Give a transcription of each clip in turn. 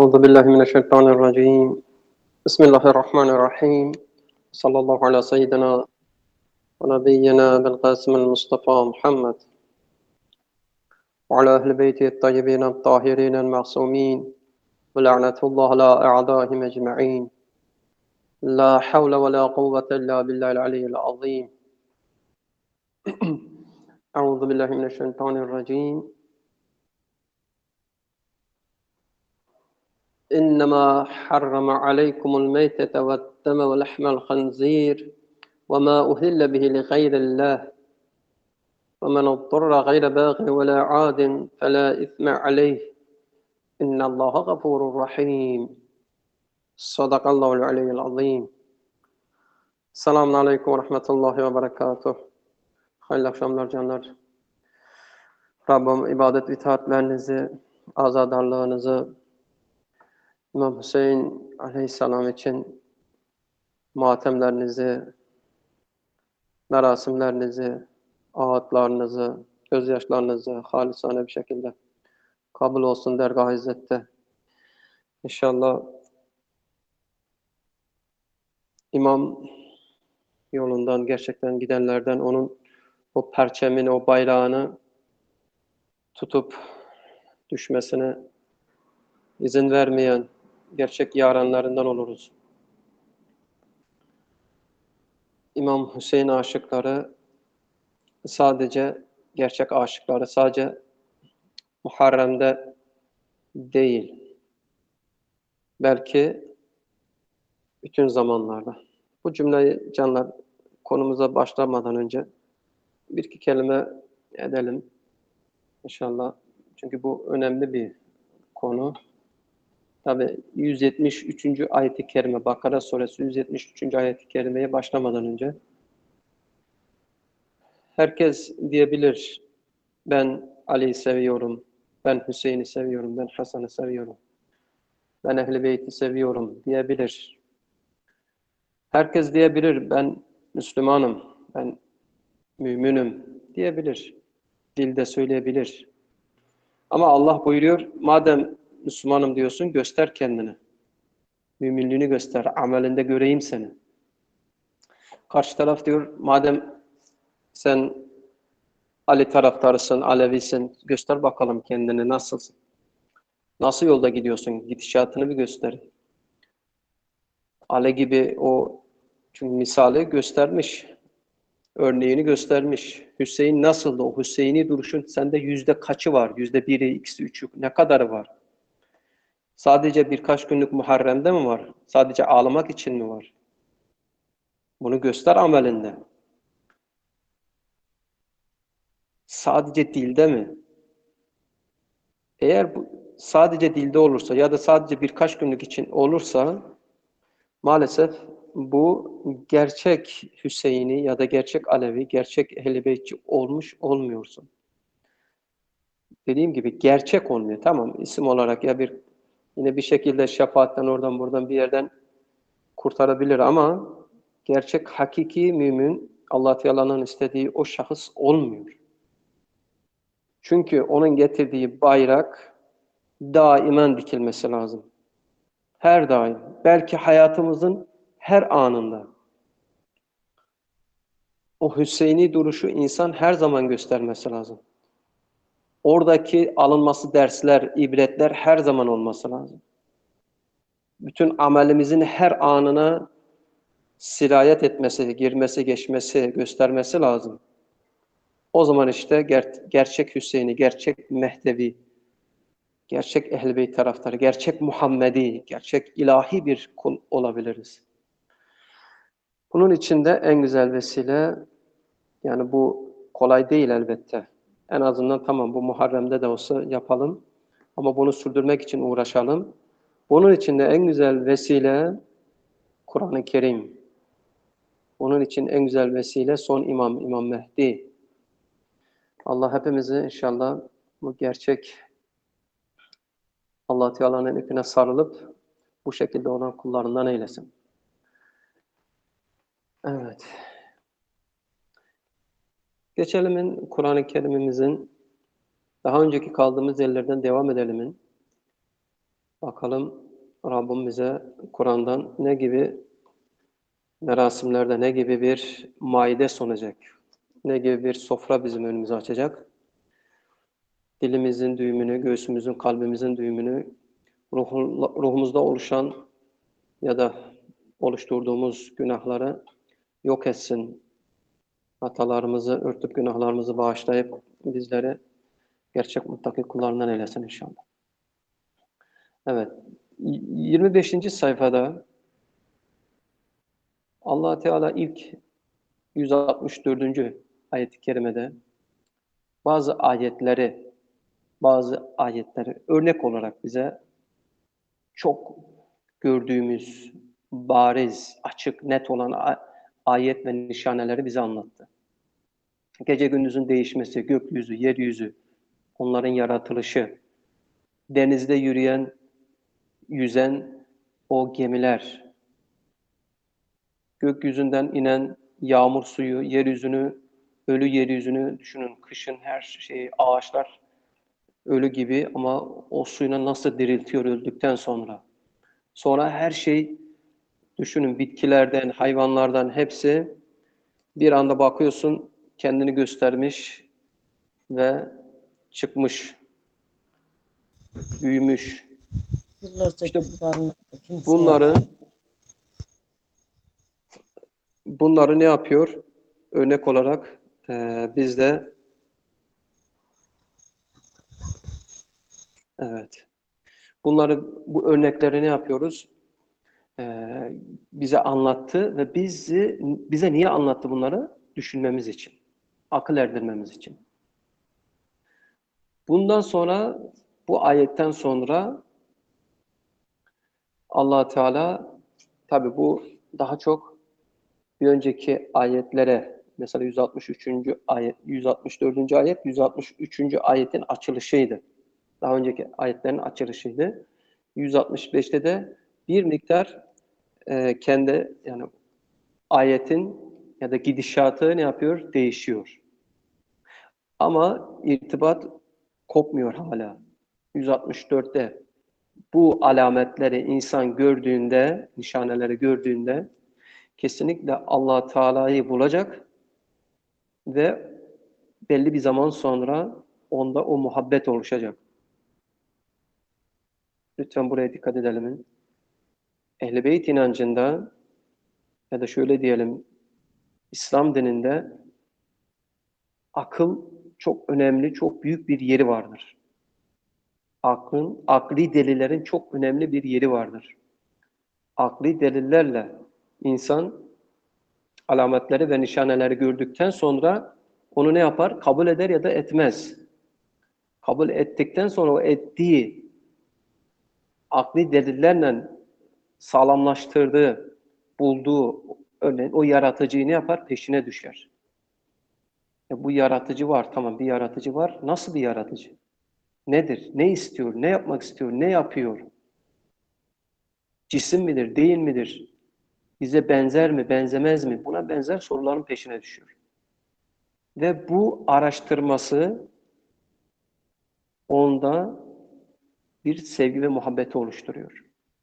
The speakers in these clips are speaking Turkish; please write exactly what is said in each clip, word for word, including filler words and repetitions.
أعوذ بالله من الشيطان الرجيم بسم الله الرحمن الرحيم صلى الله على سيدنا ونبينا بالقاسم المصطفى محمد وعلى أهل بيته الطيبين الطاهرين المعصومين ولعنة الله على أعدائهم أجمعين لا حول ولا قوة إلا بالله العلي العظيم أعوذ بالله من الشيطان الرجيم إنما حرم عليكم الميتة والدم ولحم الخنزير وما أهل به لغير الله ومن اضطر غير باغ ولا عاد فلا إثم عليه إن الله غفور رحيم صدق الله العلي العظيم. Selamun Aleyküm ve Rahmetullahi ve Berekatuh. Hayırlı akşamlar canlar. Rabbim ibadet ve itaatlerinizi, azadarlığınızı İmam Hüseyin Aleyhisselam için matemlerinizi, merasimlerinizi, ağıtlarınızı, gözyaşlarınızı halisane bir şekilde kabul olsun dergâh-ı İzzet'te. İnşallah İmam yolundan gerçekten gidenlerden, onun o perçemini, o bayrağını tutup düşmesine izin vermeyen gerçek yaranlarından oluruz. İmam Hüseyin aşıkları sadece, gerçek aşıkları sadece Muharrem'de değil, belki bütün zamanlarda. Bu cümleyi canlar konumuza başlamadan önce bir iki kelime edelim inşallah. Çünkü bu önemli bir konu. Tabi yüz yetmiş üçüncü ayet-i kerime, Bakara suresi yüz yetmiş üçüncü ayet-i kerimeye başlamadan önce herkes diyebilir, ben Ali'yi seviyorum, ben Hüseyin'i seviyorum, ben Hasan'ı seviyorum, ben Ehl-i Beyt'i seviyorum diyebilir. Herkes diyebilir, ben Müslümanım, ben müminim diyebilir. Dilde söyleyebilir. Ama Allah buyuruyor, madem Müslümanım diyorsun, göster kendini. Müminliğini göster, amelinde göreyim seni. Karşı taraf diyor, madem sen Ali taraftarısın, Alevisin, göster bakalım kendini, nasılsın? Nasıl yolda gidiyorsun? Gidişatını bir göster. Ali gibi o çünkü misali göstermiş, örneğini göstermiş. Hüseyin nasıldı? O Hüseyin'i duruşun sende yüzde kaçı var? Yüzde biri, ikisi, üçü, ne kadarı var? Sadece birkaç günlük Muharrem'de mi var? Sadece ağlamak için mi var? Bunu göster amelinde. Sadece dilde mi? Eğer bu sadece dilde olursa ya da sadece birkaç günlük için olursa maalesef bu gerçek Hüseyin'i ya da gerçek Alevi, gerçek Ehl-i Beytçi olmuş olmuyorsun. Dediğim gibi gerçek olmuyor. Tamam, isim olarak ya bir yine bir şekilde şefaatten oradan buradan bir yerden kurtarabilir ama gerçek hakiki mümin Allah Teala'nın istediği o şahıs olmuyor. Çünkü onun getirdiği bayrak daimen dikilmesi lazım. Her daim. Belki hayatımızın her anında. O Hüseyin'i duruşu insan her zaman göstermesi lazım. Oradaki alınması dersler, ibretler her zaman olması lazım. Bütün amelimizin her anına sirayet etmesi, girmesi, geçmesi, göstermesi lazım. O zaman işte ger- gerçek Hüseyin'i, gerçek Mehdevi, gerçek Ehl-i Beyt taraftarı, gerçek Muhammedi, gerçek ilahi bir kul olabiliriz. Bunun için de en güzel vesile, yani bu kolay değil elbette. En azından tamam bu Muharrem'de de olsa yapalım ama bunu sürdürmek için uğraşalım. Bunun için de en güzel vesile Kur'an-ı Kerim. Bunun için en güzel vesile son imam, İmam Mehdi. Allah hepimizi inşallah bu gerçek Allah Teala'nın ipine sarılıp bu şekilde olan kullarından eylesin. Evet. Geçelimin Kur'an-ı Kerim'imizin daha önceki kaldığımız yerlerden devam edelimin Bakalım Rabbim bize Kur'an'dan ne gibi merasimlerde ne gibi bir maide sunacak? Ne gibi bir sofra bizim önümüze açacak? Dilimizin düğümünü, göğsümüzün, kalbimizin düğümünü, ruhumuzda oluşan ya da oluşturduğumuz günahları yok etsin. Hatalarımızı örtüp günahlarımızı bağışlayıp bizleri gerçek muttaki kullarından eylesin inşallah. Evet. yirmi beşinci sayfada Allah Teala ilk yüz altmış dördüncü ayet-i kerimede bazı ayetleri bazı ayetleri örnek olarak bize çok gördüğümüz bariz, açık, net olan ayet ve nişaneleri bize anlattı. Gece gündüzün değişmesi, gökyüzü, yeryüzü, onların yaratılışı, denizde yürüyen, yüzen o gemiler, gökyüzünden inen yağmur suyu, yeryüzünü, ölü yeryüzünü düşünün. Kışın her şey, ağaçlar ölü gibi ama o suyuna nasıl diriltiyor öldükten sonra. Sonra her şey, düşünün bitkilerden, hayvanlardan hepsi bir anda bakıyorsun kendini göstermiş ve çıkmış, büyümüş. Yıllarca İşte varlıkta kimseye bunları bunları ne yapıyor? Örnek olarak e, biz de evet. Bunları bu örnekleri ne yapıyoruz? E, bize anlattı ve bizi bize niye anlattı bunları? Düşünmemiz için, akıl erdirmemiz için. Bundan sonra bu ayetten sonra Allah Teala tabi bu daha çok bir önceki ayetlere mesela yüz altmış üçüncü ayet, yüz altmış dördüncü ayet, yüz altmış üçüncü ayetin açılışıydı. Daha önceki ayetlerin açılışıydı. yüz altmış beşte de bir miktar e, kendi yani ayetin ya da gidişatı ne yapıyor? Değişiyor. Ama irtibat kopmuyor hala. yüz altmış dörtte bu alametleri insan gördüğünde, nişaneleri gördüğünde kesinlikle Allah Teala'yı bulacak ve belli bir zaman sonra onda o muhabbet oluşacak. Lütfen buraya dikkat edelim. Ehl-i Beyt inancında ya da şöyle diyelim, İslam dininde akıl çok önemli, çok büyük bir yeri vardır. Aklın, akli delillerin çok önemli bir yeri vardır. Akli delillerle insan alametleri ve nişaneleri gördükten sonra onu ne yapar? Kabul eder ya da etmez. Kabul ettikten sonra o ettiği akli delillerle sağlamlaştırdığı, bulduğu örneğin o yaratıcıyı ne yapar? Peşine düşer. E bu yaratıcı var, tamam bir yaratıcı var. Nasıl bir yaratıcı? Nedir? Ne istiyor? Ne yapmak istiyor? Ne yapıyor? Cisim midir? Değil midir? Bize benzer mi? Benzemez mi? Buna benzer soruların peşine düşüyor. Ve bu araştırması onda bir sevgi ve muhabbeti oluşturuyor.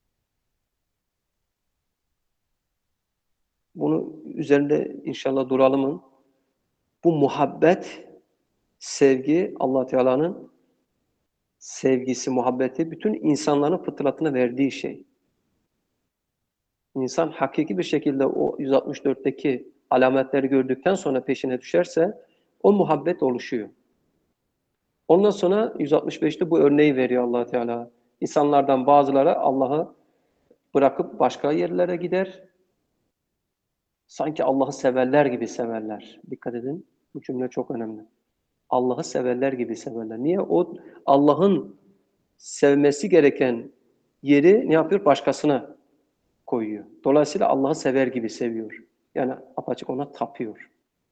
Bunu üzerinde inşallah duralımın. Bu muhabbet, sevgi, Allah Teala'nın sevgisi, muhabbeti bütün insanların fıtratına verdiği şey. İnsan hakiki bir şekilde o yüz altmış dörtteki alametleri gördükten sonra peşine düşerse o muhabbet oluşuyor. Ondan sonra yüz altmış beşte bu örneği veriyor Allah Teala. İnsanlardan bazıları Allah'ı bırakıp başka yerlere gider. Sanki Allah'ı severler gibi severler. Dikkat edin. Bu cümle çok önemli. Allah'ı severler gibi severler. Niye? O Allah'ın sevmesi gereken yeri ne yapıyor? Başkasına koyuyor. Dolayısıyla Allah'ı sever gibi seviyor. Yani apaçık ona tapıyor.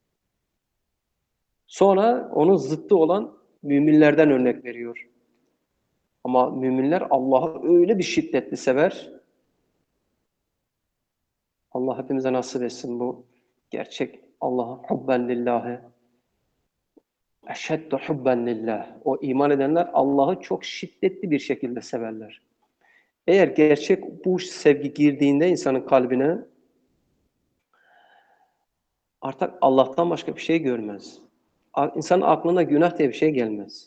Sonra onun zıttı olan müminlerden örnek veriyor. Ama müminler Allah'ı öyle bir şiddetli sever. Allah hepimize nasip etsin bu gerçek Allah'a hubben lillahi. Eşeddu hubben lillah. O iman edenler Allah'ı çok şiddetli bir şekilde severler. Eğer gerçek bu sevgi girdiğinde insanın kalbine artık Allah'tan başka bir şey görmez. İnsanın aklına günah diye bir şey gelmez.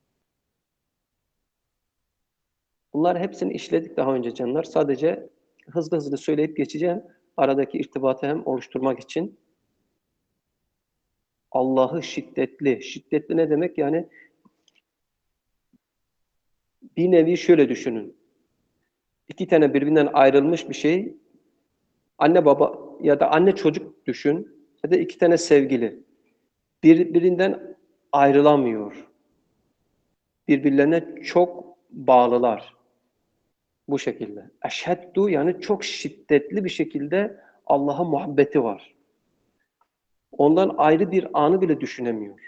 Bunlar hepsini işledik daha önce canlar. Sadece hızlı hızlı söyleyip geçeceğim. Aradaki irtibatı hem oluşturmak için. Allah'ı şiddetli. Şiddetli ne demek? Yani bir nevi şöyle düşünün. İki tane birbirinden ayrılmış bir şey, anne baba ya da anne çocuk düşün ya da iki tane sevgili. Birbirinden ayrılamıyor. Birbirlerine çok bağlılar. Bu şekilde. Eşheddu yani çok şiddetli bir şekilde Allah'a muhabbeti var. Ondan ayrı bir anı bile düşünemiyor.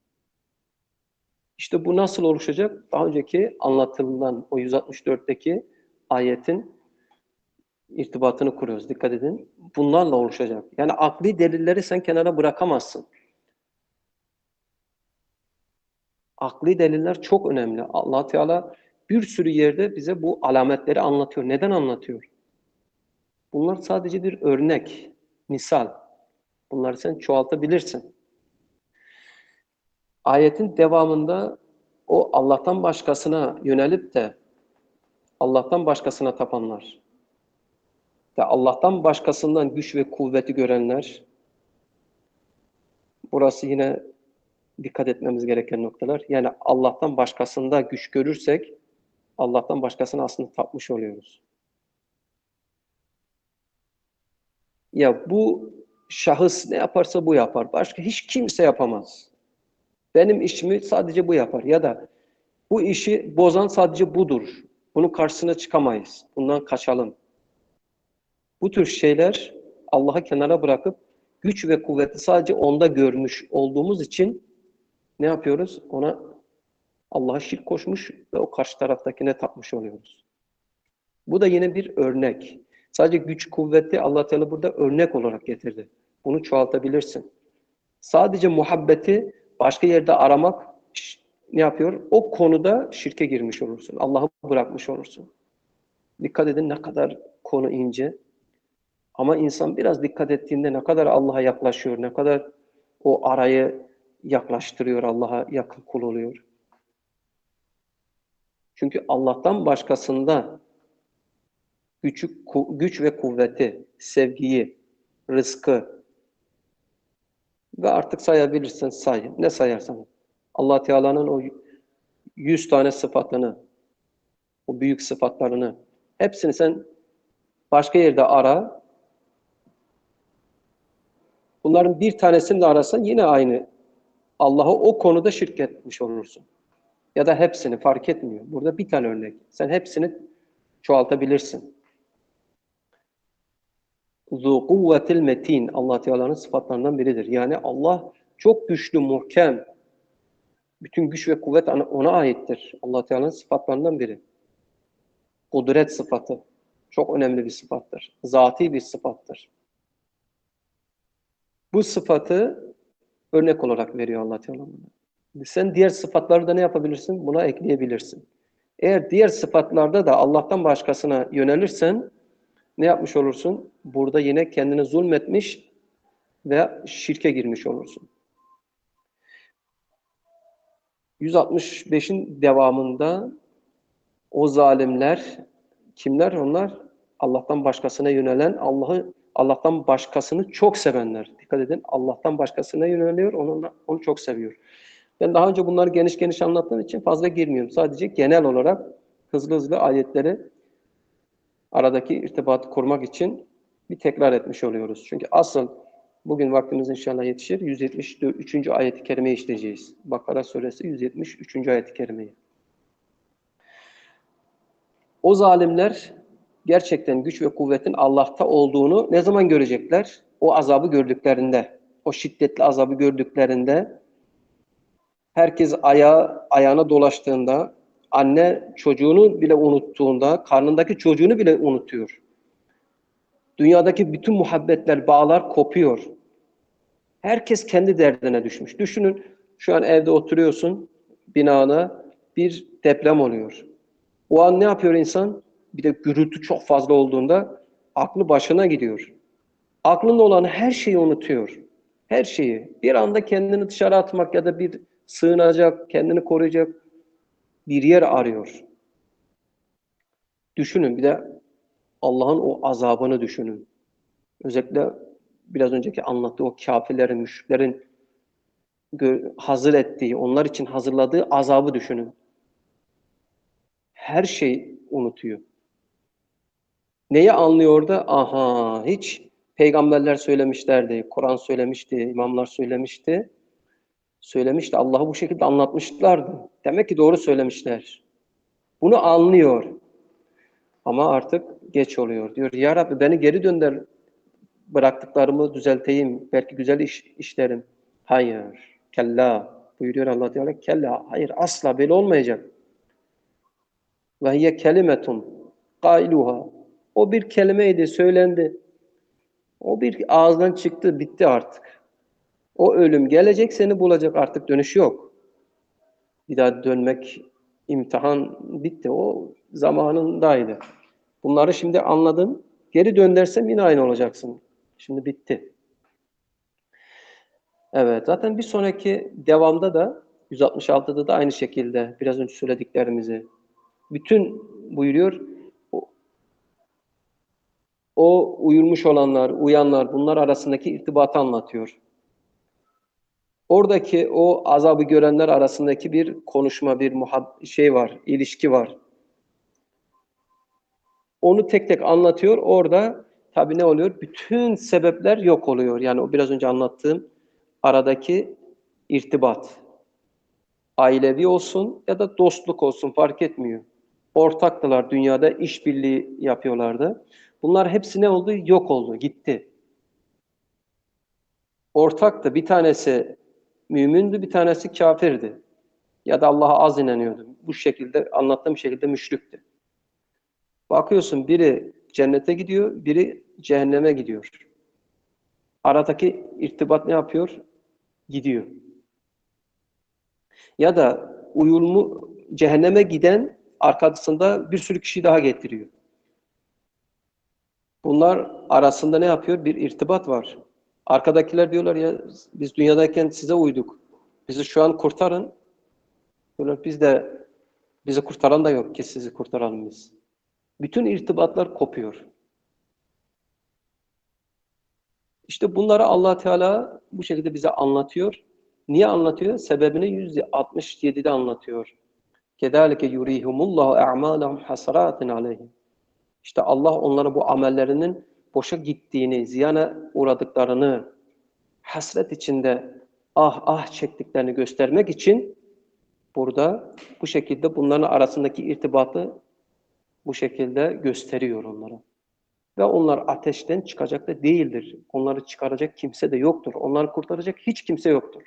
İşte bu nasıl oluşacak? Daha önceki anlatılan o yüz altmış dörtteki ayetin irtibatını kuruyoruz. Dikkat edin. Bunlarla oluşacak. Yani akli delilleri sen kenara bırakamazsın. Akli deliller çok önemli. Allah Teala bir sürü yerde bize bu alametleri anlatıyor. Neden anlatıyor? Bunlar sadece bir örnek, misal. Bunları sen çoğaltabilirsin. Ayetin devamında o Allah'tan başkasına yönelip de Allah'tan başkasına tapanlar ve Allah'tan başkasından güç ve kuvveti görenler, burası yine dikkat etmemiz gereken noktalar. Yani Allah'tan başkasında güç görürsek Allah'tan başkasına aslında tapmış oluyoruz. Ya bu şahıs ne yaparsa bu yapar. Başka hiç kimse yapamaz. Benim işimi sadece bu yapar. Ya da bu işi bozan sadece budur. Bunun karşısına çıkamayız. Bundan kaçalım. Bu tür şeyler Allah'ı kenara bırakıp güç ve kuvveti sadece onda görmüş olduğumuz için ne yapıyoruz? Ona Allah'a şirk koşmuş ve o karşı taraftakine tapmış oluyoruz. Bu da yine bir örnek. Sadece güç kuvveti Allah Teala burada örnek olarak getirdi. Bunu çoğaltabilirsin. Sadece muhabbeti başka yerde aramak ne yapıyor? O konuda şirke girmiş olursun. Allah'ı bırakmış olursun. Dikkat edin ne kadar konu ince. Ama insan biraz dikkat ettiğinde ne kadar Allah'a yaklaşıyor, ne kadar o arayı yaklaştırıyor, Allah'a yakın kul oluyor. Çünkü Allah'tan başkasında güç, güç ve kuvveti, sevgiyi, rızkı ve artık sayabilirsen say. Ne sayarsan. Allah Teala'nın o yüz tane sıfatını, o büyük sıfatlarını hepsini sen başka yerde ara. Bunların bir tanesini de arasan yine aynı. Allah'a o konuda şirk etmiş olursun. Ya da hepsini fark etmiyor. Burada bir tane örnek. Sen hepsini çoğaltabilirsin. Zu kuvvetil metin Allah Teala'nın sıfatlarından biridir. Yani Allah çok güçlü, muhkem. Bütün güç ve kuvvet ona aittir. Allah Teala'nın sıfatlarından biri. Kudret sıfatı çok önemli bir sıfattır. Zati bir sıfattır. Bu sıfatı örnek olarak veriyor Allah Teala. Sen diğer sıfatları da ne yapabilirsin? Buna ekleyebilirsin. Eğer diğer sıfatlarda da Allah'tan başkasına yönelirsen ne yapmış olursun? Burada yine kendine zulmetmiş ve şirke girmiş olursun. yüz altmış beşin devamında o zalimler kimler onlar? Allah'tan başkasına yönelen, Allah'ı Allah'tan başkasını çok sevenler. Dikkat edin, Allah'tan başkasına yöneliyor, onu, onu çok seviyor. Ben daha önce bunları geniş geniş anlattığım için fazla girmiyorum. Sadece genel olarak hızlı hızlı ayetleri aradaki irtibatı kurmak için bir tekrar etmiş oluyoruz. Çünkü asıl bugün vaktimiz inşallah yetişir. yüz yetmiş üçüncü ayet-i kerimeyi işleyeceğiz. Bakara suresi yüz yetmiş üçüncü ayet-i kerimeyi. O zalimler gerçekten güç ve kuvvetin Allah'ta olduğunu ne zaman görecekler? O azabı gördüklerinde, o şiddetli azabı gördüklerinde, herkes ayağı, ayağına dolaştığında, anne çocuğunu bile unuttuğunda, karnındaki çocuğunu bile unutuyor. Dünyadaki bütün muhabbetler, bağlar kopuyor. Herkes kendi derdine düşmüş. Düşünün, şu an evde oturuyorsun, binana bir deprem oluyor. O an ne yapıyor insan? bir de gürültü çok fazla olduğunda aklı başına gidiyor. Aklında olan her şeyi unutuyor. Her şeyi. Bir anda kendini dışarı atmak ya da bir sığınacak, kendini koruyacak bir yer arıyor. Düşünün bir de Allah'ın o azabını düşünün. Özellikle biraz önceki anlattığı o kâfirlerin, müşriklerin hazır ettiği, onlar için hazırladığı azabı düşünün. Her şeyi unutuyor. Neyi anlıyor da? Aha, hiç peygamberler söylemişlerdi, Kur'an söylemişti, imamlar söylemişti. Söylemişti, Allah'ı bu şekilde anlatmışlardı. Demek ki doğru söylemişler. Bunu anlıyor. Ama artık geç oluyor. Diyor, Ya Rabbi beni geri dönder, bıraktıklarımı düzelteyim, belki güzel iş işlerim. Hayır, kella buyuruyor Allah Teala. Kella, hayır asla böyle olmayacak. Ve hiye kelimetun kailuha. O bir kelimeydi, söylendi. O bir ağızdan çıktı, bitti artık. O ölüm gelecek, seni bulacak, artık dönüş yok. Bir daha dönmek, imtihan bitti. O zamanındaydı. Bunları şimdi anladın. Geri dön dersem yine aynı olacaksın. Şimdi bitti. Evet, zaten bir sonraki devamda da yüz altmış altıda da aynı şekilde biraz önce söylediklerimizi bütün buyuruyor. O, o uyurmuş olanlar, uyanlar, bunlar arasındaki irtibatı anlatıyor. Oradaki o azabı görenler arasındaki bir konuşma, bir muhab şey var, ilişki var. Onu tek tek anlatıyor. Orada tabii ne oluyor? Bütün sebepler yok oluyor. Yani o biraz önce anlattığım aradaki irtibat. Ailevi olsun ya da dostluk olsun fark etmiyor. Ortaktılar dünyada, işbirliği yapıyorlardı. Bunlar hepsi ne oldu? Yok oldu, gitti. Ortaktı. Bir tanesi mümindü, bir tanesi kafirdi. Ya da Allah'a az inanıyordu. Bu şekilde, anlattığım şekilde müşrikti. Bakıyorsun biri cennete gidiyor, biri cehenneme gidiyor. Aradaki irtibat ne yapıyor? Gidiyor. Ya da uyulmu cehenneme giden arkasında bir sürü kişi daha getiriyor. Bunlar arasında ne yapıyor? Bir irtibat var. Arkadakiler diyorlar ya biz dünyadayken size uyduk. Bizi şu an kurtarın. Diyorlar biz de bizi kurtaran da yok ki sizi kurtaralım biz. Bütün irtibatlar kopuyor. İşte bunları Allah Teala bu şekilde bize anlatıyor. Niye anlatıyor? Sebebini yüz altmış yedide anlatıyor. Kedalike yurihumullahu a'malahum hasaratin aleyhim. İşte Allah onlara bu amellerinin boşa gittiğini, ziyana uğradıklarını, hasret içinde ah ah çektiklerini göstermek için burada bu şekilde bunların arasındaki irtibatı bu şekilde gösteriyor onlara. Ve onlar ateşten çıkacak da değildir. Onları çıkaracak kimse de yoktur. Onları kurtaracak hiç kimse yoktur.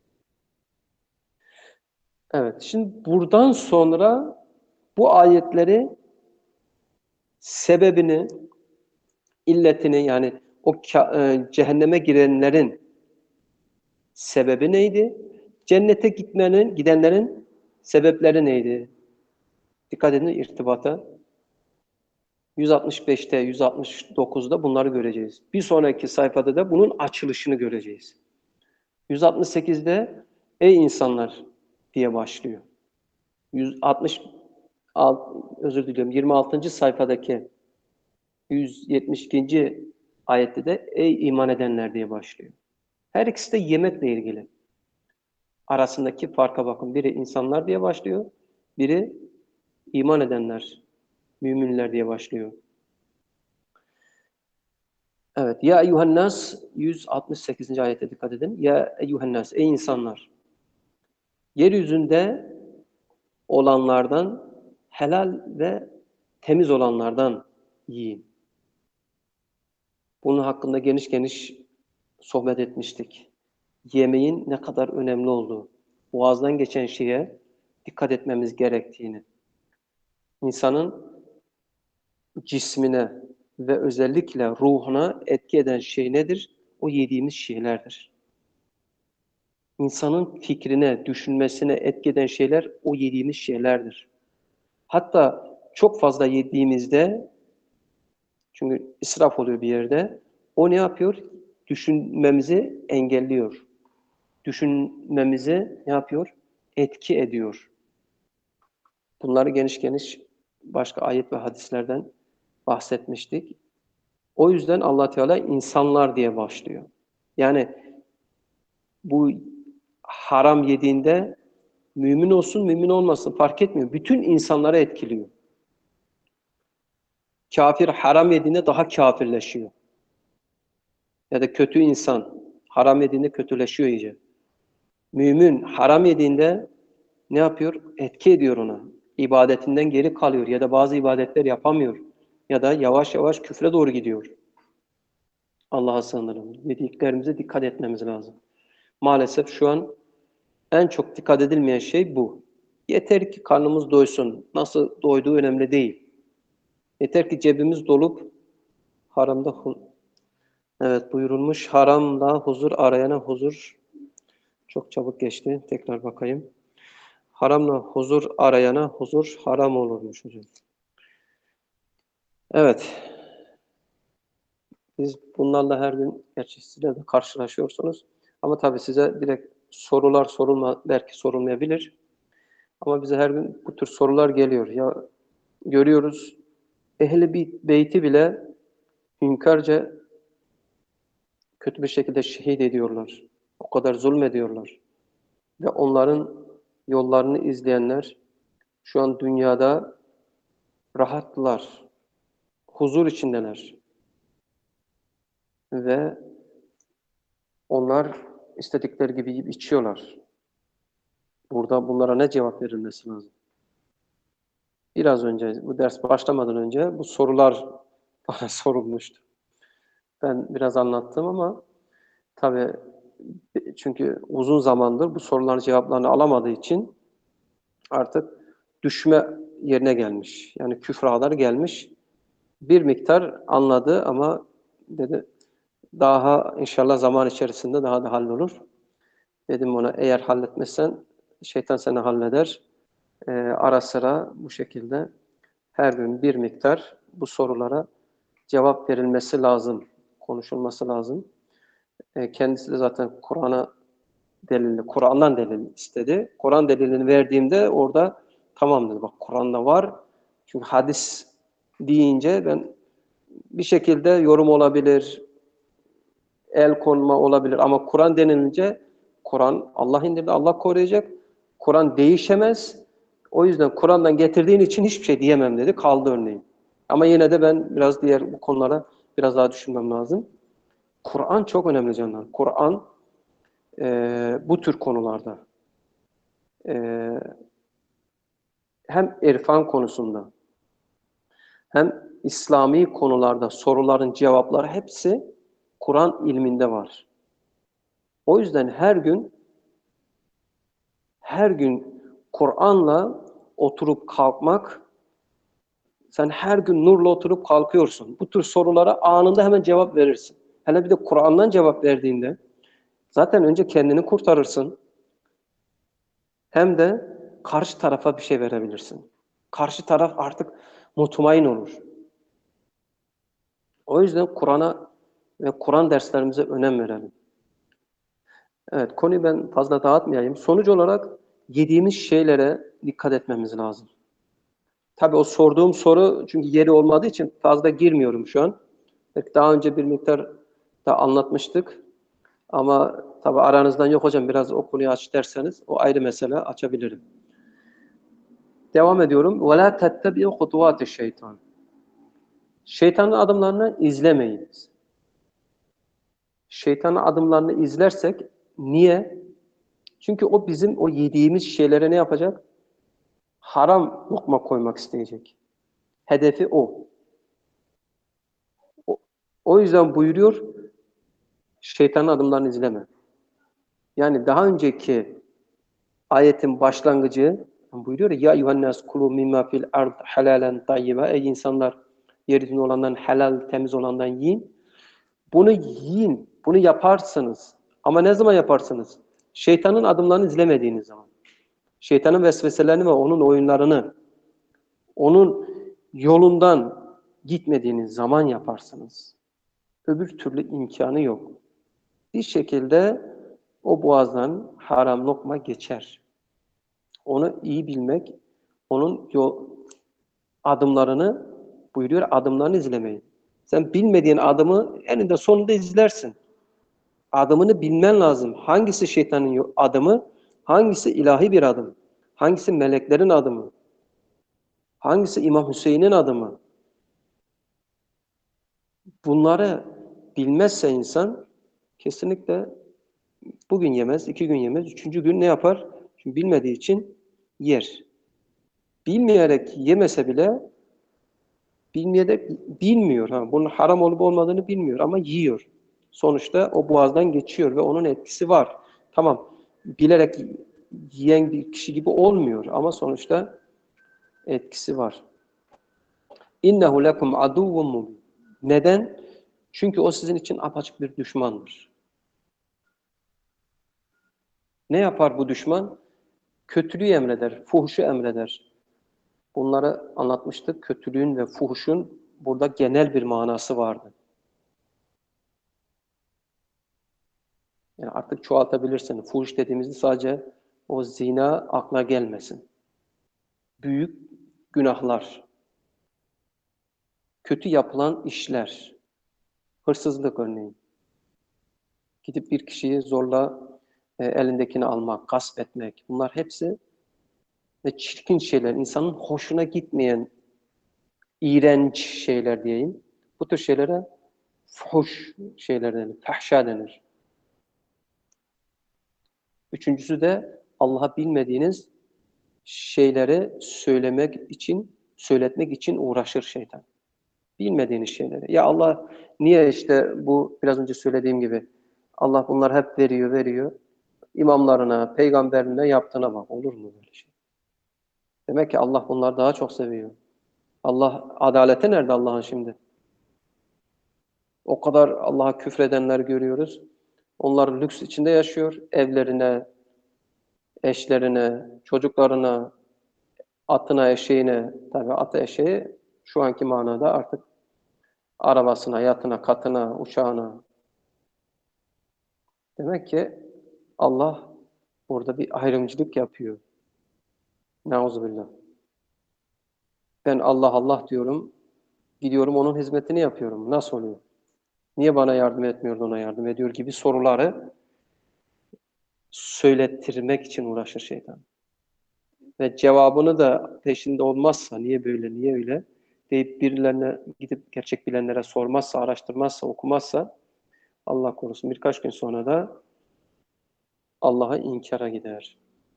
Evet, şimdi buradan sonra bu ayetleri sebebini, illetini yani o cehenneme girenlerin sebebi neydi? Cennete gitmenin, gidenlerin sebepleri neydi? Dikkat edin irtibata. yüz altmış beşte, yüz altmış dokuzda bunları göreceğiz. Bir sonraki sayfada da bunun açılışını göreceğiz. yüz altmış sekizde ey insanlar diye başlıyor. yüz altmış özür diliyorum yirmi altıncı sayfadaki yüz yetmiş ikinci ayette de ey iman edenler diye başlıyor. Her ikisi de yemekle ilgili. Arasındaki farka bakın. Biri insanlar diye başlıyor, biri iman edenler, müminler diye başlıyor. Evet. Ya eyyuhennas yüz altmış sekizinci ayete dikkat edin. Ya eyyuhennas ey insanlar. Yeryüzünde olanlardan helal ve temiz olanlardan yiyin. Bunun hakkında geniş geniş sohbet etmiştik. Yemeğin ne kadar önemli olduğu, boğazdan geçen şeye dikkat etmemiz gerektiğini, insanın cismine ve özellikle ruhuna etki eden şey nedir? O yediğimiz şeylerdir. İnsanın fikrine, düşünmesine etki eden şeyler o yediğimiz şeylerdir. Hatta çok fazla yediğimizde, çünkü israf oluyor bir yerde, o ne yapıyor? Düşünmemizi engelliyor. Düşünmemizi ne yapıyor? Etki ediyor. Bunları geniş geniş başka ayet ve hadislerden bahsetmiştik. O yüzden Allah Teala insanlar diye başlıyor. Yani bu haram yediğinde mümin olsun, mümin olmasın fark etmiyor. Bütün insanları etkiliyor. Kafir haram yediğinde daha kafirleşiyor. Ya da kötü insan haram yediğinde kötüleşiyor iyice. Mümin haram yediğinde ne yapıyor? Etki ediyor ona. İbadetinden geri kalıyor ya da bazı ibadetler yapamıyor. Ya da yavaş yavaş küfre doğru gidiyor. Allah'a sığınırım. Yediklerimize dikkat etmemiz lazım. Maalesef şu an en çok dikkat edilmeyen şey bu. Yeter ki karnımız doysun. Nasıl doyduğu önemli değil. Yeter ki cebimiz dolup haramda evet buyurulmuş haramda huzur arayana huzur. Çok çabuk geçti. Tekrar bakayım. Haramla huzur arayana huzur haram olurmuş hocam. Evet. Biz bunlarla her gün gerçi sizler de karşılaşıyorsunuz. Ama tabii size direkt sorular sorulma, belki sorulmayabilir. Ama bize her gün bu tür sorular geliyor. Ya görüyoruz Ehl-i Beyt'i bile hünkârca kötü bir şekilde şehit ediyorlar. O kadar zulmediyorlar. Ve onların yollarını izleyenler şu an dünyada rahatlar, huzur içindeler. Ve onlar istedikleri gibi yiyip içiyorlar. Burada bunlara ne cevap verilmesi lazım? Biraz önce, bu ders başlamadan önce bu sorular bana sorulmuştu. Ben biraz anlattım ama tabii çünkü uzun zamandır bu soruların cevaplarını alamadığı için artık düşme yerine gelmiş. Yani küfralar gelmiş. Bir miktar anladı ama dedi daha inşallah zaman içerisinde daha da hallolur. Dedim ona eğer halletmezsen şeytan seni halleder. Ee, ara sıra bu şekilde her gün bir miktar bu sorulara cevap verilmesi lazım, konuşulması lazım. Ee, kendisi de zaten Kur'an'a delilini, Kur'an'dan delil istedi. Kur'an delilini verdiğimde orada tamam dedi. Bak Kur'an'da var. Çünkü hadis deyince ben bir şekilde yorum olabilir, el konma olabilir ama Kur'an denilince Kur'an Allah indirdi, Allah koruyacak. Kur'an değişemez. O yüzden Kur'an'dan getirdiğin için hiçbir şey diyemem dedi. Kaldı örneğin. Ama yine de ben biraz diğer bu konulara biraz daha düşünmem lazım. Kur'an çok önemli canlar. Kur'an e, bu tür konularda e, hem irfan konusunda hem İslami konularda soruların cevapları hepsi Kur'an ilminde var. O yüzden her gün her gün Kur'an'la oturup kalkmak, sen her gün nurla oturup kalkıyorsun. Bu tür sorulara anında hemen cevap verirsin. Hele bir de Kur'an'dan cevap verdiğinde zaten önce kendini kurtarırsın. Hem de karşı tarafa bir şey verebilirsin. Karşı taraf artık mutmain olur. O yüzden Kur'an'a ve Kur'an derslerimize önem verelim. Evet, konuyu ben fazla dağıtmayayım. Sonuç olarak yediğimiz şeylere dikkat etmemiz lazım. Tabii o sorduğum soru çünkü yeri olmadığı için fazla girmiyorum şu an. Belki daha önce bir miktar da anlatmıştık. Ama tabii aranızdan yok hocam biraz o konuyu aç derseniz o ayrı mesele açabilirim. Devam ediyorum. وَلَا تَتَّبِعُ خُطُوَاتِ şeytan. Şeytanın adımlarını izlemeyiniz. Şeytanın adımlarını izlersek niye? Çünkü o bizim o yediğimiz şeylere ne yapacak? Haram lokma koymak isteyecek. Hedefi o. O, o yüzden buyuruyor, şeytanın adımlarını izleme. Yani daha önceki ayetin başlangıcı buyuruyor ya eyyuhannas kulu mimma fil ard halalen tayyiba. Ey insanlar yeryüzünde olandan helal, temiz olandan yiyin. Bunu yiyin. Bunu yaparsınız. Ama ne zaman yaparsınız? Şeytanın adımlarını izlemediğiniz zaman. Şeytanın vesveselerini ve onun oyunlarını, onun yolundan gitmediğiniz zaman yaparsınız. Öbür türlü imkanı yok. Bir şekilde o boğazdan haram lokma geçer. Onu iyi bilmek, onun yol, adımlarını buyuruyor, adımlarını izlemeyin. Sen bilmediğin adımı eninde sonunda izlersin. Adımını bilmen lazım. Hangisi şeytanın adımı, hangisi ilahi bir adım, hangisi meleklerin adımı, hangisi İmam Hüseyin'in adımı. Bunları bilmezse insan kesinlikle bugün yemez, iki gün yemez, üçüncü gün ne yapar? Çünkü bilmediği için yer. Bilmeyerek yemese bile bilmeyerek bilmiyor. Ha, bunun haram olup olmadığını bilmiyor ama yiyor. Sonuçta o boğazdan geçiyor ve onun etkisi var. Tamam, bilerek yiyen bir kişi gibi olmuyor ama sonuçta etkisi var. İnnehu lekum aduvvun mubin. Neden? Çünkü o sizin için apaçık bir düşmandır. Ne yapar bu düşman? Kötülüğü emreder, fuhuşu emreder. Bunları anlatmıştık. Kötülüğün ve fuhuşun burada genel bir manası vardı. Yani artık çoğaltabilirsin. Fuhuş dediğimizde sadece o zina aklına gelmesin. Büyük günahlar, kötü yapılan işler, hırsızlık örneğin. Gidip bir kişiyi zorla e, elindekini almak, gasp etmek. Bunlar hepsi ve çirkin şeyler, insanın hoşuna gitmeyen, iğrenç şeyler diyeyim. Bu tür şeylere fuhuş şeyler denir, fahşa denir. Üçüncüsü de Allah'a bilmediğiniz şeyleri söylemek için, söyletmek için uğraşır şeytan. Bilmediğiniz şeyleri. Ya Allah niye işte bu biraz önce söylediğim gibi Allah bunlar hep veriyor, veriyor. İmamlarına, peygamberine yaptığına bak. Olur mu böyle şey? Demek ki Allah bunları daha çok seviyor. Allah, adaleti nerede Allah'ın şimdi? O kadar Allah'a küfredenler görüyoruz. Onlar lüks içinde yaşıyor. Evlerine, eşlerine, çocuklarına, atına, eşeğine, tabii atı eşeği şu anki manada artık arabasına, yatına, katına, uçağına. Demek ki Allah burada bir ayrımcılık yapıyor. Nauzubillah. Ben Allah Allah diyorum, gidiyorum onun hizmetini yapıyorum. Nasıl oluyor? Niye bana yardım etmiyor da ona yardım ediyor gibi soruları söylettirmek için uğraşır şeytan. Ve cevabını da peşinde olmazsa, niye böyle, niye öyle deyip birilerine gidip gerçek bilenlere sormazsa, araştırmazsa, okumazsa Allah korusun birkaç gün sonra da Allah'a inkara gider.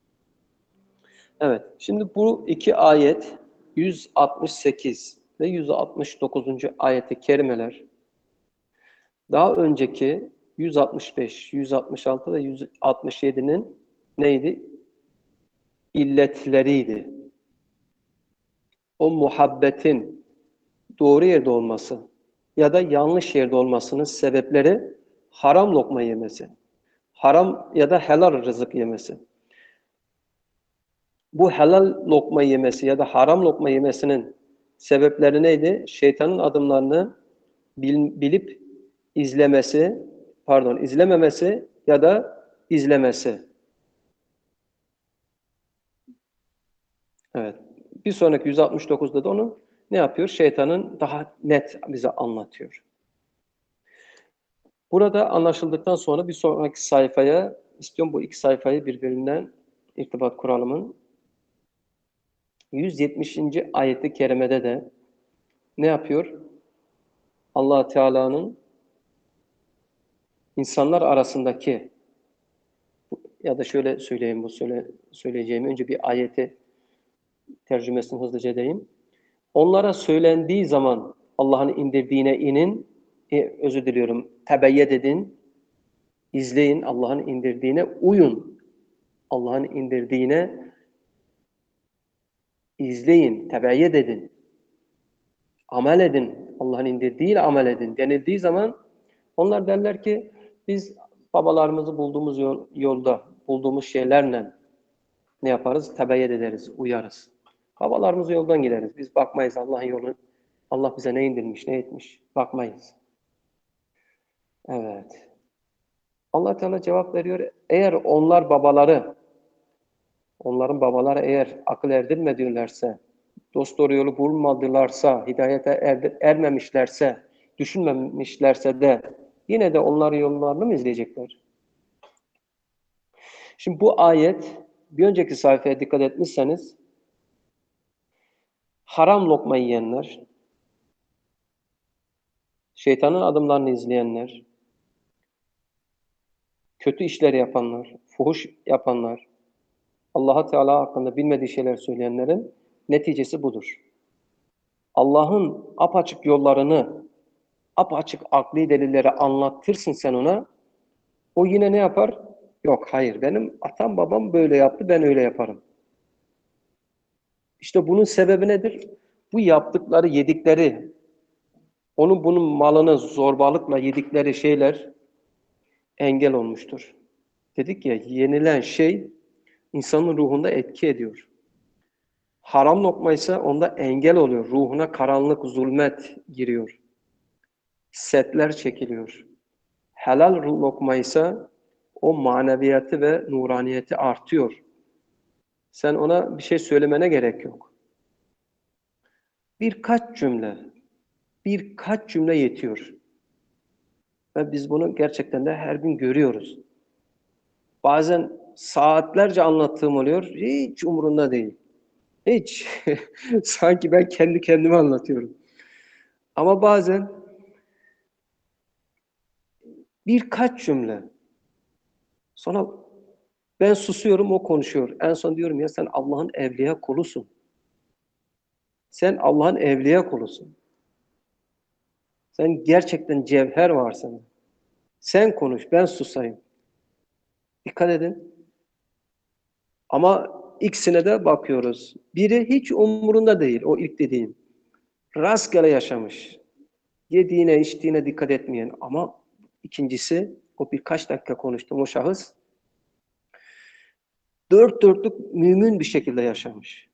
Evet, şimdi bu iki ayet yüz altmış sekiz ve yüz altmış dokuzuncu ayeti kerimeler daha önceki yüz altmış beş, yüz altmış altı ve yüz altmış yedi'nin neydi? İlletleriydi. O muhabbetin doğru yerde olması ya da yanlış yerde olmasının sebepleri haram lokma yemesi, haram ya da helal rızık yemesi. Bu helal lokma yemesi ya da haram lokma yemesinin sebepleri neydi? Şeytanın adımlarını bil, bilip izlemesi, pardon izlememesi ya da izlemesi. Evet. Bir sonraki yüz altmış dokuz'da da onu ne yapıyor? Şeytanın daha net bize anlatıyor. Burada anlaşıldıktan sonra bir sonraki sayfaya istiyorum bu iki sayfayı birbirinden irtibat kuralımın. yüz yetmişinci ayeti kerimede de ne yapıyor? Allah Teala'nın insanlar arasındaki ya da şöyle söyleyeyim bu söyle, söyleyeceğim önce bir ayeti tercümesini hızlıca edeyim. Onlara söylendiği zaman Allah'ın indirdiğine inin, e, özür diliyorum, tebeyyet edin, izleyin, Allah'ın indirdiğine uyun. Allah'ın indirdiğine izleyin, tebeyyet edin. Amel edin. Allah'ın indirdiğiyle amel edin denildiği zaman onlar derler ki biz babalarımızı bulduğumuz yol, yolda, bulduğumuz şeylerle ne yaparız? Tebeyyet ederiz, uyarız. Havalarımızı yoldan gideriz. Biz bakmayız Allah'ın yolu. Allah bize ne indirmiş, ne etmiş. Bakmayız. Evet. Allah Teala cevap veriyor. Eğer onlar babaları, onların babaları eğer akıl erdirmedilerse, dosdoğru yolu bulmadılarsa, hidayete er, ermemişlerse, düşünmemişlerse de yine de onların yollarını mı izleyecekler? Şimdi bu ayet, bir önceki sayfaya dikkat etmişseniz, haram lokma yiyenler, şeytanın adımlarını izleyenler, kötü işler yapanlar, fuhuş yapanlar, Allah Teala hakkında bilmediği şeyler söyleyenlerin neticesi budur. Allah'ın apaçık yollarını, apaçık akli delilleri anlatırsın sen ona, o yine ne yapar? Yok, hayır, benim atam babam böyle yaptı, ben öyle yaparım. İşte bunun sebebi nedir? Bu yaptıkları, yedikleri, onun bunun malını zorbalıkla yedikleri şeyler engel olmuştur. Dedik ya, yenilen şey insanın ruhunda etki ediyor. Haram lokma ise onda engel oluyor. Ruhuna karanlık, zulmet giriyor. Setler çekiliyor. Helal lokma ise o maneviyatı ve nuraniyeti artıyor. Sen ona bir şey söylemene gerek yok. Birkaç cümle, birkaç cümle yetiyor. Ve biz bunu gerçekten de her gün görüyoruz. Bazen saatlerce anlattığım oluyor, hiç umurunda değil. Hiç. Sanki ben kendi kendime anlatıyorum. Ama bazen birkaç cümle. Sonra ben susuyorum, o konuşuyor. En son diyorum ya sen Allah'ın evliya kulusun. Sen Allah'ın evliya kulusun. Sen gerçekten cevher var sende. Sen konuş, ben susayım. Dikkat edin. Ama ikisine de bakıyoruz. Biri hiç umurunda değil, o ilk dediğim. Rastgele yaşamış. Yediğine, içtiğine dikkat etmeyen. Ama ikincisi, o birkaç dakika konuştum o şahıs, dört dörtlük mümin bir şekilde yaşamış.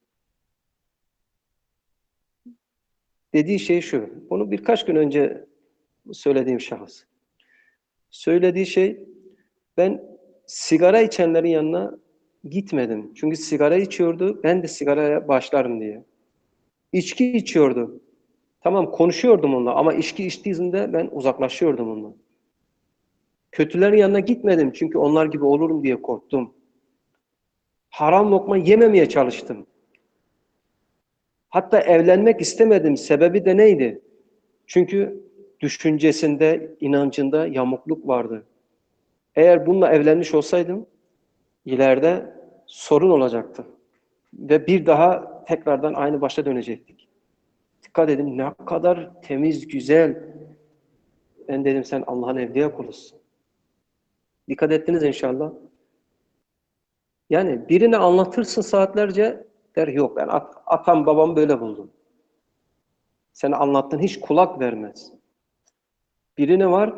Dediği şey şu, bunu birkaç gün önce söylediğim şahıs. Söylediği şey, ben sigara içenlerin yanına gitmedim. Çünkü sigara içiyordu, ben de sigaraya başlarım diye. İçki içiyordu. Tamam, konuşuyordum onunla ama içki içtiğinde ben uzaklaşıyordum ondan. Kötülerin yanına gitmedim çünkü onlar gibi olurum diye korktum. Haram lokma yememeye çalıştım. Hatta evlenmek istemedim. Sebebi de neydi? Çünkü düşüncesinde, inancında yamukluk vardı. Eğer bununla evlenmiş olsaydım, ileride sorun olacaktı. Ve bir daha tekrardan aynı başa dönecektik. Dikkat edin, ne kadar temiz, güzel. Ben dedim sen Allah'ın evliya kulusun. Dikkat ettiniz inşallah. Yani birine anlatırsın saatlerce, der yok ben at, atam babam böyle buldum. Sen anlattın hiç kulak vermez. Birine var,